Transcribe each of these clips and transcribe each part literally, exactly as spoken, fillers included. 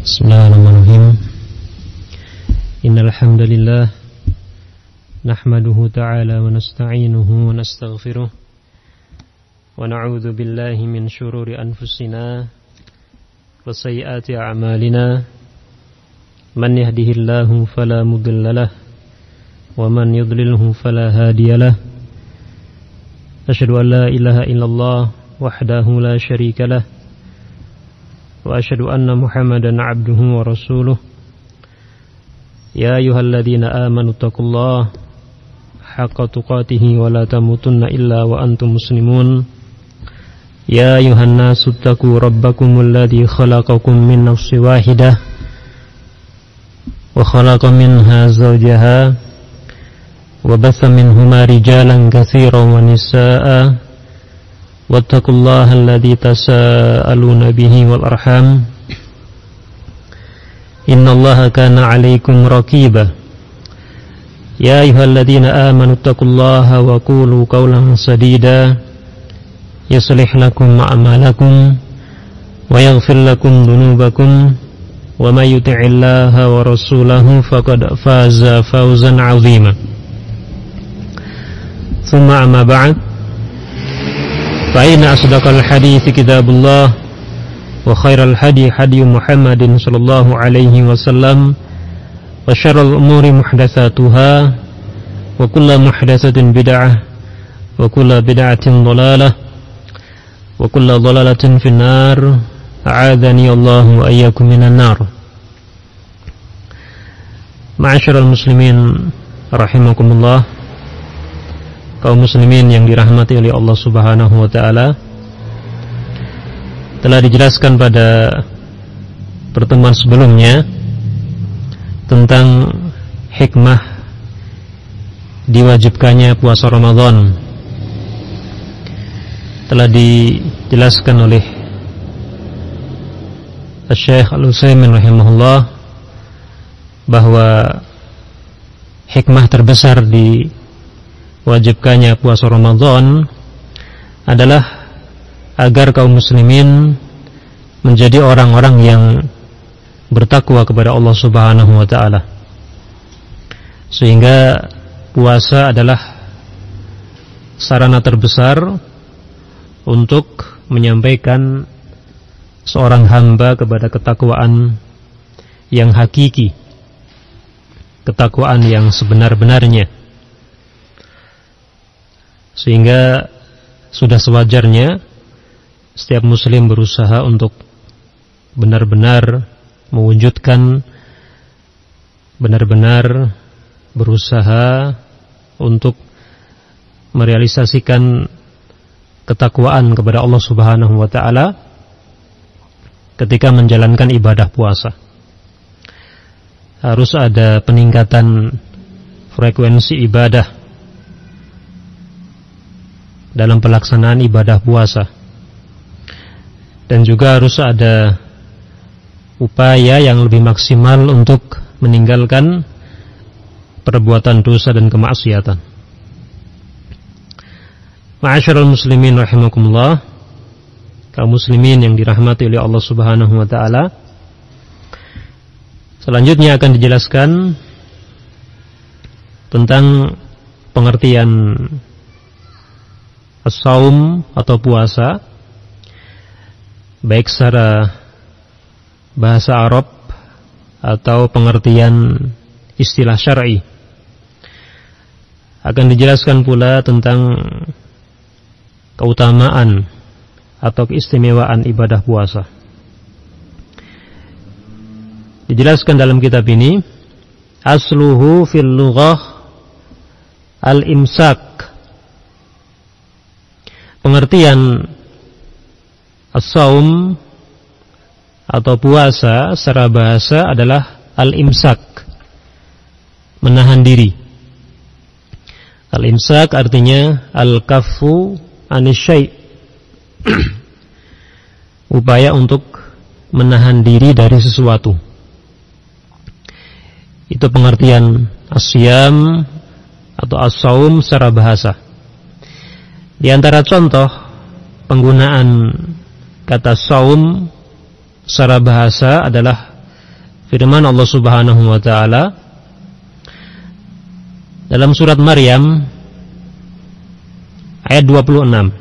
Bismillahirrahmanirrahim. Innal hamdalillah nahmaduhu ta'ala wa nasta'inuhu wa nastaghfiruh wa na'udzu billahi min shururi anfusina wa sayyiati a'malina. Man yahdihillahu fala mudhillalah wa man yudlilhu fala hadiyalah. Asyhadu an la ilaha illallah wahdahu la syarikalah wa asyhadu anna Muhammadan 'abduhu wa rasuluh. Ya ayyuhalladzina amanu taqullaha haqqa tuqatih wa la tamutunna illa wa antum muslimun. Ya ayyuhan nasu taqu rabbakumul ladzi khalaqakum min nafsin wahidah wa khalaqa minha zawjaha wa batha minhuma rijalan katsiran wa nisaa'a. Wattaqullaha alladzi tasaaluna bihi wal arham. Innallaha kana 'alaikum raqiba. Ya ayyuhalladzina amanu taqullaha wa qulu qawlan sadida yuslih lakum a'malakum wa yaghfir lakum dhunubakum wa may yuti'illaha wa rasulahu faqad faza fawzan 'azima. Tsumma amma ba'd. Fa inna asdaqal hadithi kitabullah wa khairal hadi hadi Muhammadin sallallahu alaihi wasallam wa syarrul umuri muhdatsatuha wa kullu muhdatsatin bid'ah wa kullu bid'atin dhalalah wa kullu dhalalatin finnar. A'adzani Allahu wa iyyakum minan nar. Ma'asyiral muslimin rahimakumullah, kaum muslimin yang dirahmati oleh Allah Subhanahu wa taala. Telah dijelaskan pada pertemuan sebelumnya tentang hikmah diwajibkannya puasa Ramadan. Telah dijelaskan oleh Syekh Al-Utsaimin rahimahullah bahwa hikmah terbesar di wajibkannya puasa Ramadan adalah agar kaum muslimin menjadi orang-orang yang bertakwa kepada Allah Subhanahu wa taala. Sehingga puasa adalah sarana terbesar untuk menyampaikan seorang hamba kepada ketakwaan yang hakiki, ketakwaan yang sebenar-benarnya. Sehingga sudah sewajarnya setiap muslim berusaha untuk benar-benar mewujudkan, benar-benar berusaha untuk merealisasikan ketakwaan kepada Allah Subhanahu wa taala ketika menjalankan ibadah puasa. Harus ada peningkatan frekuensi ibadah dalam pelaksanaan ibadah puasa, dan juga harus ada upaya yang lebih maksimal untuk meninggalkan perbuatan dosa dan kemaksiatan. Ma'asyiral muslimin rahimakumullah, kaum muslimin yang dirahmati oleh Allah Subhanahu wa taala. Selanjutnya akan dijelaskan tentang pengertian as-saum atau puasa, baik secara bahasa Arab atau pengertian istilah syar'i. Akan dijelaskan pula tentang keutamaan atau keistimewaan ibadah puasa. Dijelaskan dalam kitab ini, asluhu fil lughah al-imsak. Pengertian as-saum atau puasa secara bahasa adalah al-imsak, menahan diri. Al-imsak artinya al-kaffu anisyai', upaya untuk menahan diri dari sesuatu. Itu pengertian as-siyam atau as-saum secara bahasa. Di antara contoh penggunaan kata saum secara bahasa adalah firman Allah Subhanahu wa taala dalam surat Maryam ayat dua puluh enam.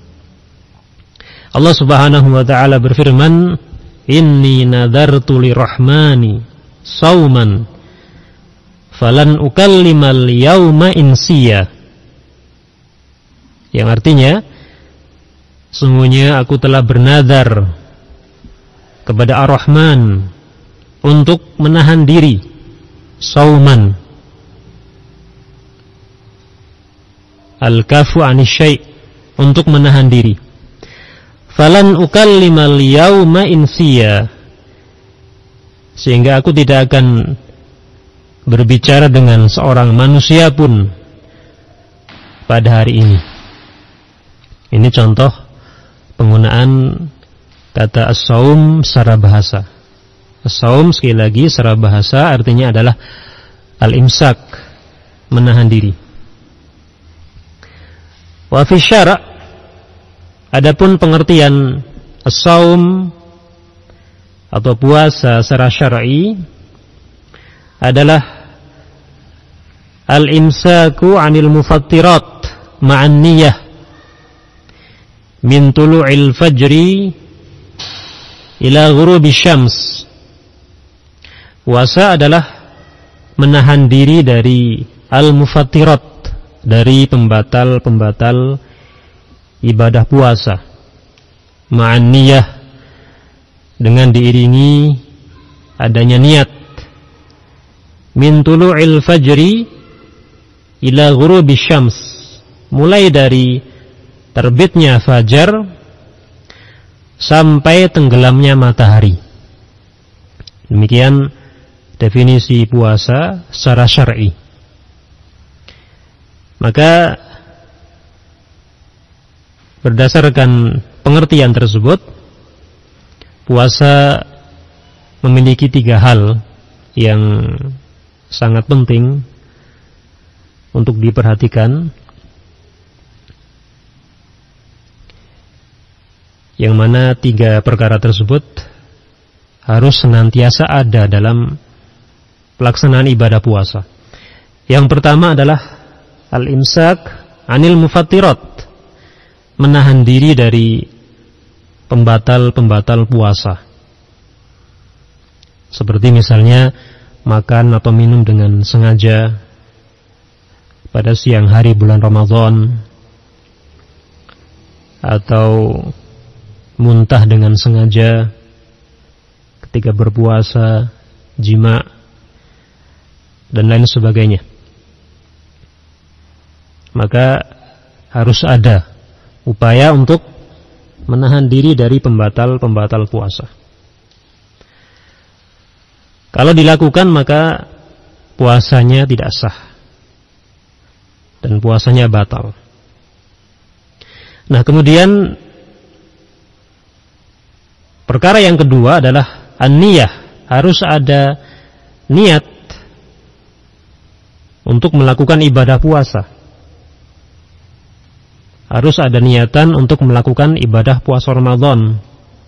Allah Subhanahu wa taala berfirman, "Inni nadartu lirrahmani sauman falan ukallimal yauma insiya." Yang artinya, sungguhnya aku telah bernadar kepada Ar-Rahman untuk menahan diri, sauman, al-kafu anisyai', untuk menahan diri. Falan ukallimal yauma insiya, sehingga aku tidak akan berbicara dengan seorang manusia pun pada hari ini. Ini contoh penggunaan kata as-saum secara bahasa. As-saum sekali lagi secara bahasa artinya adalah al-imsak, menahan diri. Wa fi syara', adapun pengertian as-saum atau puasa secara syar'i adalah al-imsaku 'anil mufattirat ma'an niyyah min tulu'il fajri ila ghurubi syams. Puasa adalah menahan diri dari al-mufattirat, dari pembatal-pembatal ibadah puasa, ma'an niyah, dengan diiringi adanya niat, min tulu'il fajri ila ghurubi syams, mulai dari terbitnya fajar sampai tenggelamnya matahari. Demikian definisi puasa secara syar'i. Maka berdasarkan pengertian tersebut, puasa memiliki tiga hal yang sangat penting untuk diperhatikan, yang mana tiga perkara tersebut harus senantiasa ada dalam pelaksanaan ibadah puasa. Yang pertama adalah al-imsak 'anil mufattirat, menahan diri dari pembatal-pembatal puasa, seperti misalnya makan atau minum dengan sengaja pada siang hari bulan Ramadan, atau muntah dengan sengaja ketika berpuasa, jima, dan lain sebagainya. Maka harus ada upaya untuk menahan diri dari pembatal-pembatal puasa. Kalau dilakukan maka puasanya tidak sah dan puasanya batal. Nah, kemudian perkara yang kedua adalah an-niyah, harus ada niat untuk melakukan ibadah puasa. Harus ada niatan untuk melakukan ibadah puasa Ramadan.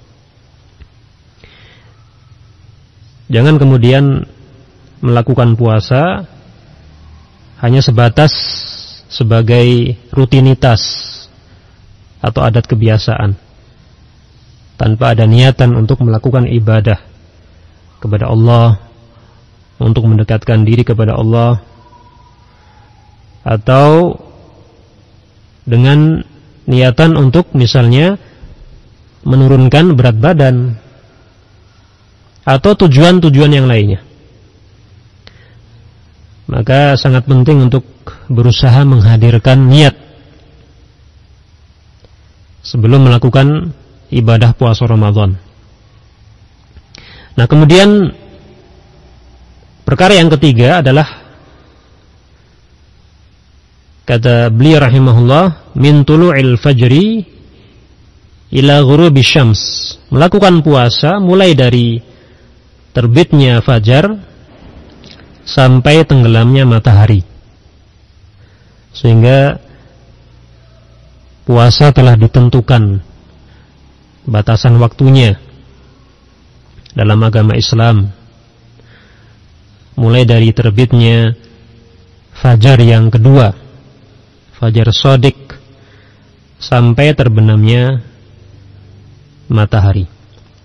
Jangan kemudian melakukan puasa hanya sebatas sebagai rutinitas atau adat kebiasaan, tanpa ada niatan untuk melakukan ibadah kepada Allah, untuk mendekatkan diri kepada Allah, atau dengan niatan untuk misalnya menurunkan berat badan atau tujuan-tujuan yang lainnya. Maka sangat penting untuk berusaha menghadirkan niat sebelum melakukan ibadah puasa Ramadan. Nah, kemudian perkara yang ketiga adalah, kata beliau rahimahullah, min tulu'il fajri ila ghurubi syams, melakukan puasa mulai dari terbitnya fajar sampai tenggelamnya matahari, sehingga puasa telah ditentukan batasan waktunya dalam agama Islam. mulai dari terbitnya fajar yang kedua, fajar shadiq, sampai terbenamnya matahari.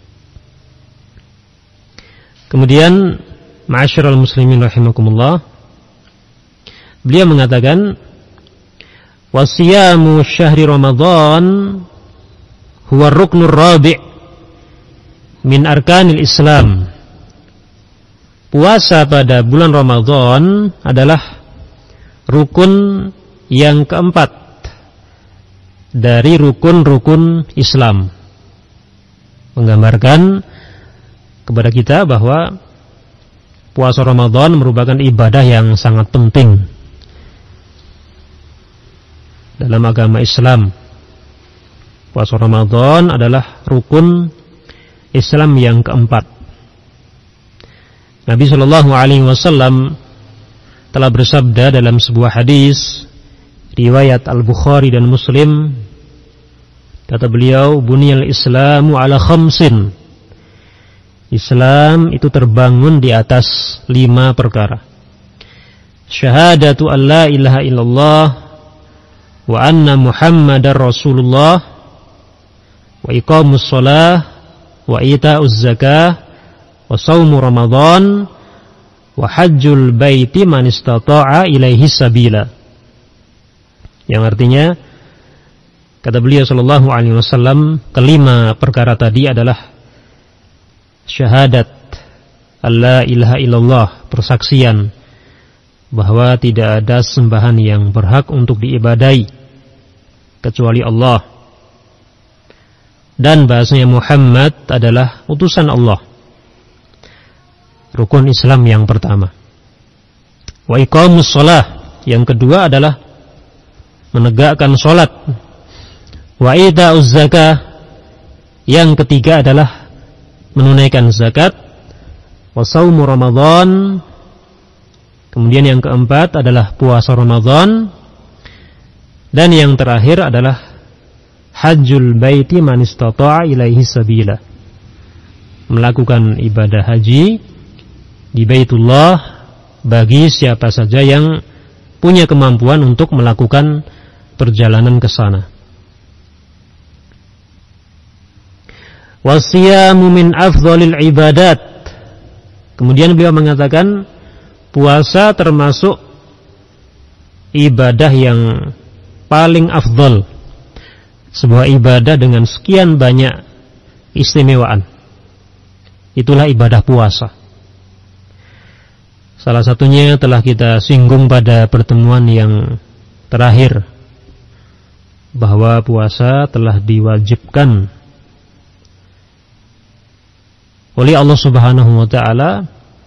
Kemudian ma'asyiral muslimin rahimakumullah, beliau mengatakan wasiyamu syahri Ramadan huwa ruknur rabi' min arkanil Islam. Puasa pada bulan Ramadan adalah rukun yang keempat dari rukun-rukun Islam. Menggambarkan kepada kita bahwa puasa Ramadan merupakan ibadah yang sangat penting dalam agama Islam. Puasa Ramadan adalah rukun Islam yang keempat. Nabi Shallallahu Alaihi Wasallam telah bersabda dalam sebuah hadis riwayat Al-Bukhari dan Muslim, kata beliau, buniyal Islamu ala khamsin. Islam itu terbangun di atas lima perkara. Syahadatu an la ilaha illallah wa anna Muhammadar Rasulullah, wa iqamus shalah, wa ita'uz zakah, wa shaumu Ramadan, wa hajjul baiti man istata'a ilaihi sabila. Yang artinya, kata beliau sallallahu alaihi wasallam, kelima perkara tadi adalah syahadat alla ilaha illallah, persaksian bahwa tidak ada sembahan yang berhak untuk diibadai kecuali Allah, dan bahasanya Muhammad adalah utusan Allah. Rukun Islam yang pertama. Wa iqamus shalah, yang kedua adalah menegakkan salat. Wa ita'uz zakah, yang ketiga adalah menunaikan zakat. Wa shaumu Ramadan, kemudian yang keempat adalah puasa Ramadan, dan yang terakhir adalah hajjul baiti man istata'a ilaihi sabila, melakukan ibadah haji di Baitullah bagi siapa saja yang punya kemampuan untuk melakukan perjalanan ke sana. Wasiyamu min afdhalil ibadat. Kemudian beliau mengatakan puasa termasuk ibadah yang paling afdhal, sebuah ibadah dengan sekian banyak istimewaan. Itulah ibadah puasa. Salah satunya telah kita singgung pada pertemuan yang terakhir, bahwa puasa telah diwajibkan oleh Allah Subhanahu wa taala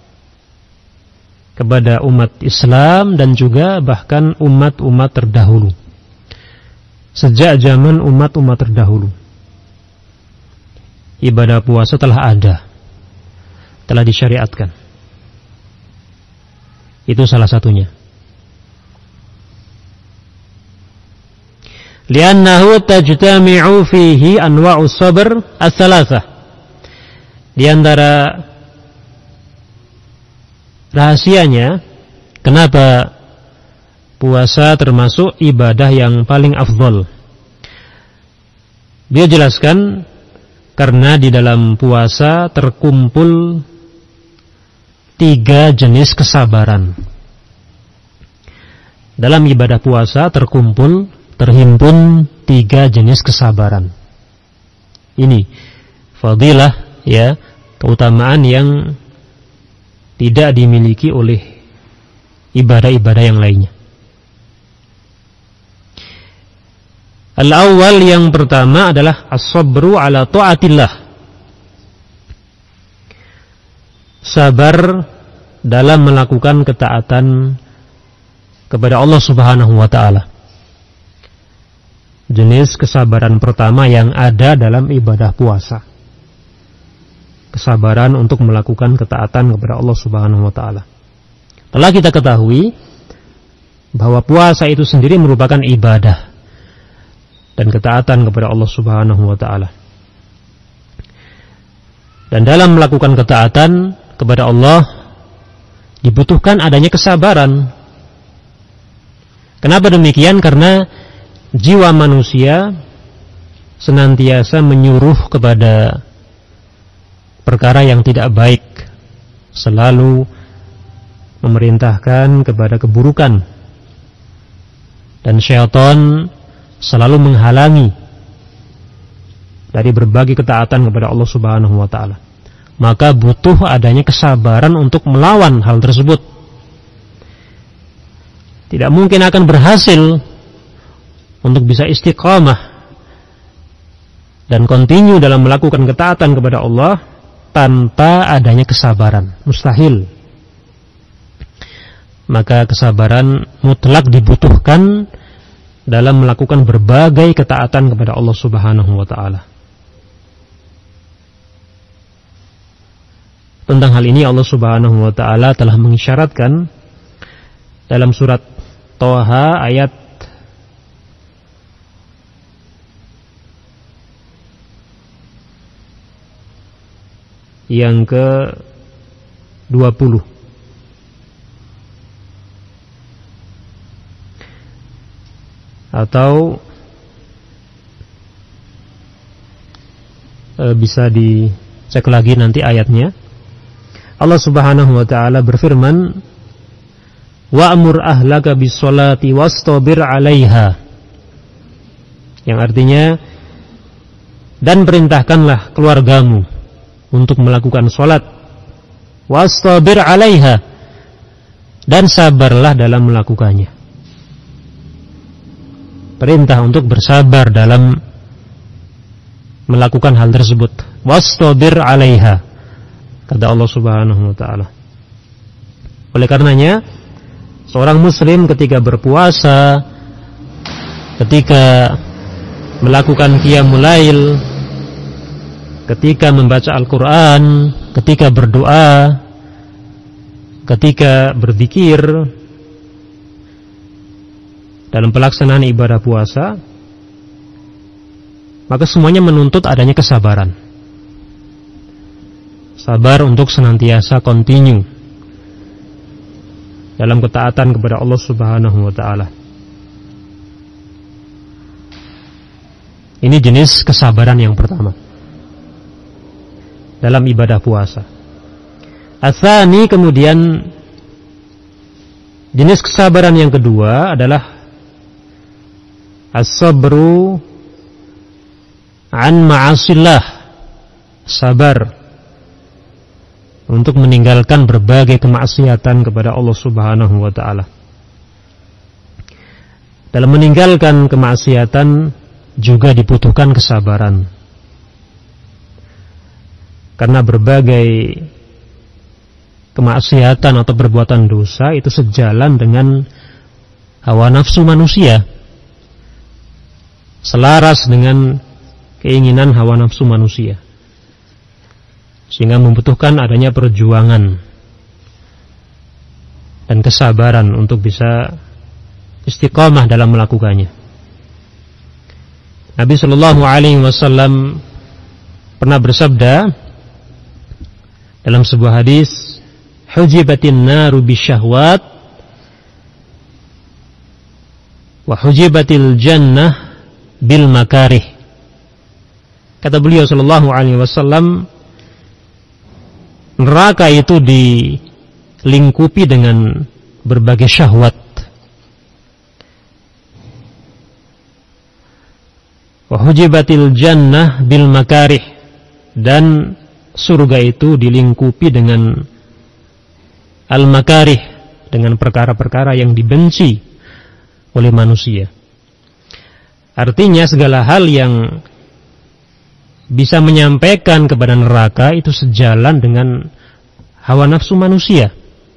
kepada umat Islam dan juga bahkan umat-umat terdahulu. Sejak zaman umat-umat terdahulu, ibadah puasa telah ada, telah disyariatkan. Itu salah satunya. Li'annahu tajtami'u fihi anwa'us sabr as-salasah. Di antara rahasianya kenapa puasa termasuk ibadah yang paling afdol, dia jelaskan karena di dalam puasa terkumpul tiga jenis kesabaran. Dalam ibadah puasa terkumpul, terhimpun tiga jenis kesabaran. Ini fadilah, ya, keutamaan yang tidak dimiliki oleh ibadah-ibadah yang lainnya. Al-awwal, yang pertama adalah as-sabru ala ta'atillah. Sabar dalam melakukan ketaatan kepada Allah Subhanahu wa taala. Jenis kesabaran pertama yang ada dalam ibadah puasa. Kesabaran untuk melakukan ketaatan kepada Allah Subhanahu wa taala. Telah kita ketahui bahwa puasa itu sendiri merupakan ibadah dan ketaatan kepada Allah Subhanahu wa taala. Dan dalam melakukan ketaatan kepada Allah dibutuhkan adanya kesabaran. Kenapa demikian? Karena jiwa manusia senantiasa menyuruh kepada perkara yang tidak baik, selalu memerintahkan kepada keburukan, dan syaitan selalu menghalangi dari berbagai ketaatan kepada Allah Subhanahu wa taala. Maka butuh adanya kesabaran untuk melawan hal tersebut. Tidak mungkin akan berhasil untuk bisa istiqamah dan continue dalam melakukan ketaatan kepada Allah tanpa adanya kesabaran. Mustahil. Maka kesabaran mutlak dibutuhkan dalam melakukan berbagai ketaatan kepada Allah Subhanahu wa taala. Tentang hal ini Allah Subhanahu wa taala telah mengisyaratkan dalam surat Thaha ayat yang ke dua puluh. Atau e, bisa dicek lagi nanti ayatnya. Allah Subhanahu wa taala berfirman, wa'mur ahlaka bis-sholati wastabir 'alaiha. Yang artinya, dan perintahkanlah keluargamu untuk melakukan sholat, wastabir 'alaiha, dan sabarlah dalam melakukannya. Perintah untuk bersabar dalam melakukan hal tersebut. Wastabir 'alaiha, kata Allah Subhanahu wa taala. Oleh karenanya, seorang muslim ketika berpuasa, ketika melakukan qiyamul lail, ketika membaca Al-Quran, ketika berdoa, ketika berzikir, dalam pelaksanaan ibadah puasa, maka semuanya menuntut adanya kesabaran. Sabar untuk senantiasa continue dalam ketaatan kepada Allah Subhanahu wa taala. Ini jenis kesabaran yang pertama dalam ibadah puasa. Atsani, kemudian jenis kesabaran yang kedua adalah as-sabru an ma'asillah, sabar untuk meninggalkan berbagai kemaksiatan kepada Allah Subhanahu wa taala. Dalam meninggalkan kemaksiatan juga dibutuhkan kesabaran. Karena berbagai kemaksiatan atau perbuatan dosa itu sejalan dengan hawa nafsu manusia, selaras dengan keinginan hawa nafsu manusia, sehingga membutuhkan adanya perjuangan dan kesabaran untuk bisa istiqamah dalam melakukannya. Nabi Shallallahu Alaihi Wasallam pernah bersabda dalam sebuah hadis, hujibatin naru bisyahwat wa hujibatil jannah bil makarih. Kata beliau Shallallahu Alaihi Wasallam, neraka itu dilingkupi dengan berbagai syahwat. Wa hujibatil jannah bil makarih, dan surga itu dilingkupi dengan al makarih, dengan perkara-perkara yang dibenci oleh manusia. Artinya segala hal yang bisa menyampaikan kepada neraka itu sejalan dengan hawa nafsu manusia,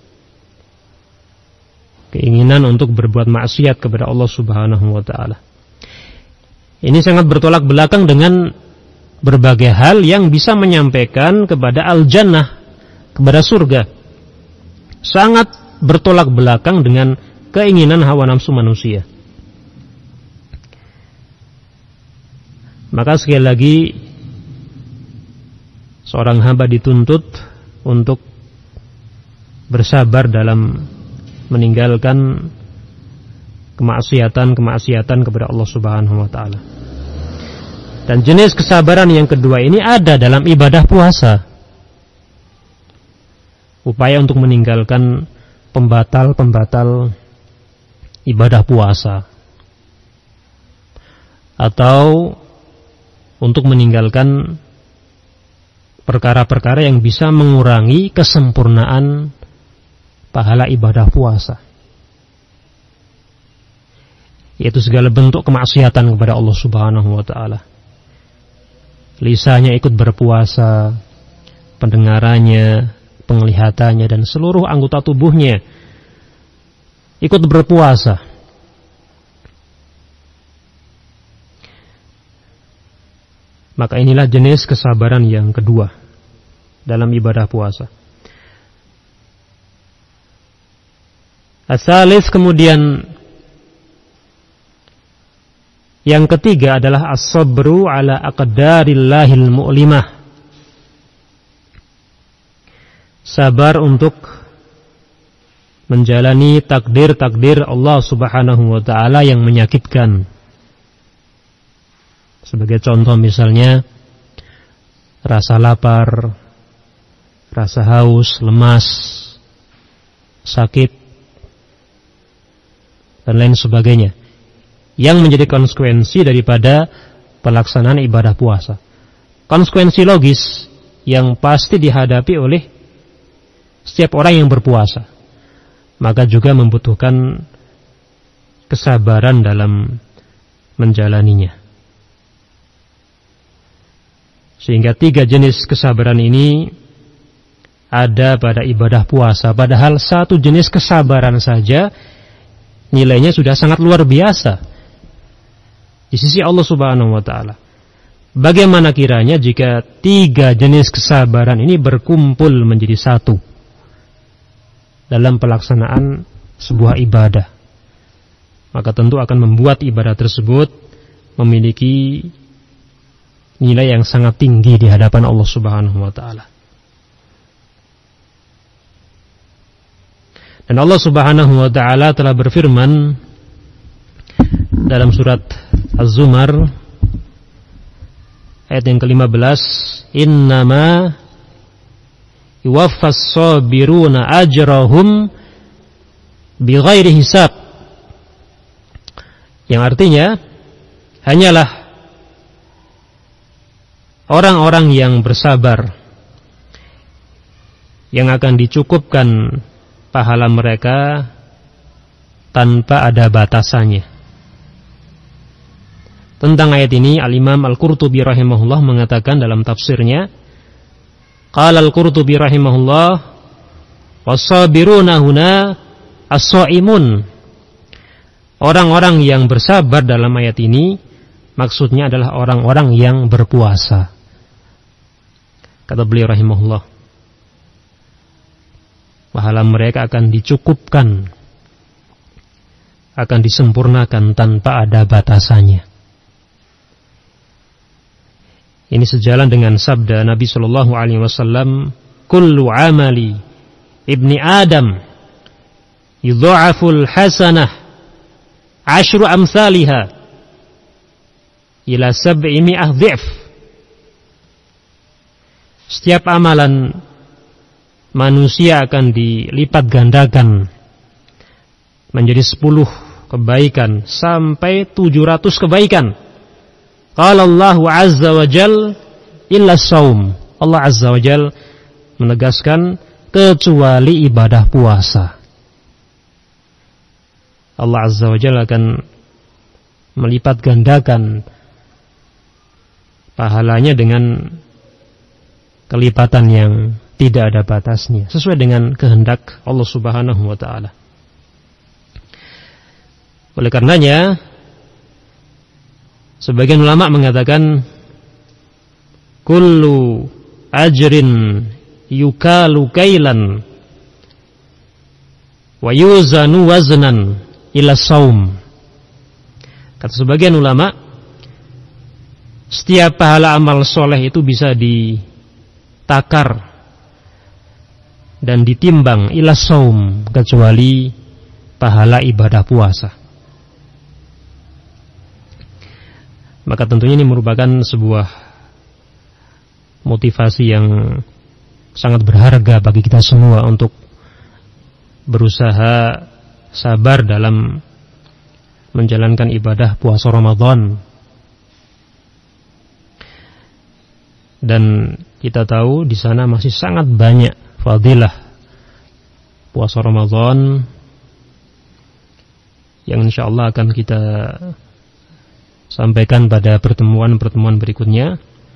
keinginan untuk berbuat maksiat kepada Allah Subhanahu wa taala. Ini sangat bertolak belakang dengan berbagai hal yang bisa menyampaikan kepada al-jannah, kepada surga. Sangat bertolak belakang dengan keinginan hawa nafsu manusia. Maka sekali lagi, seorang hamba dituntut untuk bersabar dalam meninggalkan kemaksiatan-kemaksiatan kepada Allah Subhanahu wa taala. Dan jenis kesabaran yang kedua ini ada dalam ibadah puasa. Upaya untuk meninggalkan pembatal-pembatal ibadah puasa, atau untuk meninggalkan perkara-perkara yang bisa mengurangi kesempurnaan pahala ibadah puasa, yaitu segala bentuk kemaksiatan kepada Allah Subhanahu wa taala. Lisannya ikut berpuasa, pendengarannya, penglihatannya, dan seluruh anggota tubuhnya ikut berpuasa. Maka inilah jenis kesabaran yang kedua dalam ibadah puasa. As-salis, kemudian yang ketiga adalah as-sabru ala aqdarillahil mu'limah. Sabar untuk menjalani takdir-takdir Allah Subhanahu wa taala yang menyakitkan. Sebagai contoh misalnya rasa lapar, rasa haus, lemas, sakit, dan lain sebagainya, yang menjadi konsekuensi daripada pelaksanaan ibadah puasa. Konsekuensi logis yang pasti dihadapi oleh setiap orang yang berpuasa. Maka juga membutuhkan kesabaran dalam menjalaninya. Sehingga tiga jenis kesabaran ini ada pada ibadah puasa. Padahal satu jenis kesabaran saja nilainya sudah sangat luar biasa di sisi Allah Subhanahu wa taala. Bagaimana kiranya jika tiga jenis kesabaran ini berkumpul menjadi satu dalam pelaksanaan sebuah ibadah? Maka tentu akan membuat ibadah tersebut memiliki nilai yang sangat tinggi di hadapan Allah Subhanahu wa taala. Dan Allah Subhanahu wa taala telah berfirman dalam surat Az-Zumar ayat yang kelima belas, "Innama yuwaffas sabiruna ajrahum bighairi hisab." Yang artinya hanyalah orang-orang yang bersabar yang akan dicukupkan pahala mereka tanpa ada batasannya. Tentang ayat ini Al-Imam Al-Qurtubi rahimahullah mengatakan dalam tafsirnya, qala Al-Qurtubi rahimahullah, was-sabiruna huna as-shaimun. Orang-orang yang bersabar dalam ayat ini maksudnya adalah orang-orang yang berpuasa. Kata beliau rahimahullah, pahala mereka akan dicukupkan, akan disempurnakan tanpa ada batasannya. Ini sejalan dengan sabda Nabi Shallallahu Alaihi Wasallam, "Kullu amali ibni Adam yudha'aful hasanah ashru amsalihah ila sab'i mi'ah dhif." Setiap amalan manusia akan dilipat gandakan menjadi sepuluh kebaikan sampai tujuh ratus kebaikan. Qala Allah azza wa jal illa saum. Allah azza wa jal menegaskan kecuali ibadah puasa. Allah azza wa jal akan melipat gandakan pahalanya dengan kelipatan yang tidak ada batasnya, sesuai dengan kehendak Allah Subhanahu wa taala. Oleh karenanya sebagian ulama mengatakan kullu ajrin yukalu kailan wa yuzanu waznan ila saum. Kata sebagian ulama, setiap pahala amal soleh itu bisa ditakar dan ditimbang ila saum, kecuali pahala ibadah puasa. Maka tentunya ini merupakan sebuah motivasi yang sangat berharga bagi kita semua untuk berusaha sabar dalam menjalankan ibadah puasa Ramadan. Dan kita tahu di sana masih sangat banyak fadilah puasa Ramadan yang insyaallah akan kita sampaikan pada pertemuan-pertemuan berikutnya.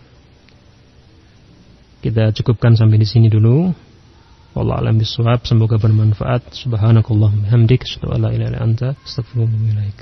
Kita cukupkan sampai di sini dulu. Wallahu a'lam bishawab. Semoga bermanfaat. Subhanakallahumma hamdik, asyhadu an la ilaha illa anta, astaghfiruka wa atubu ilaik.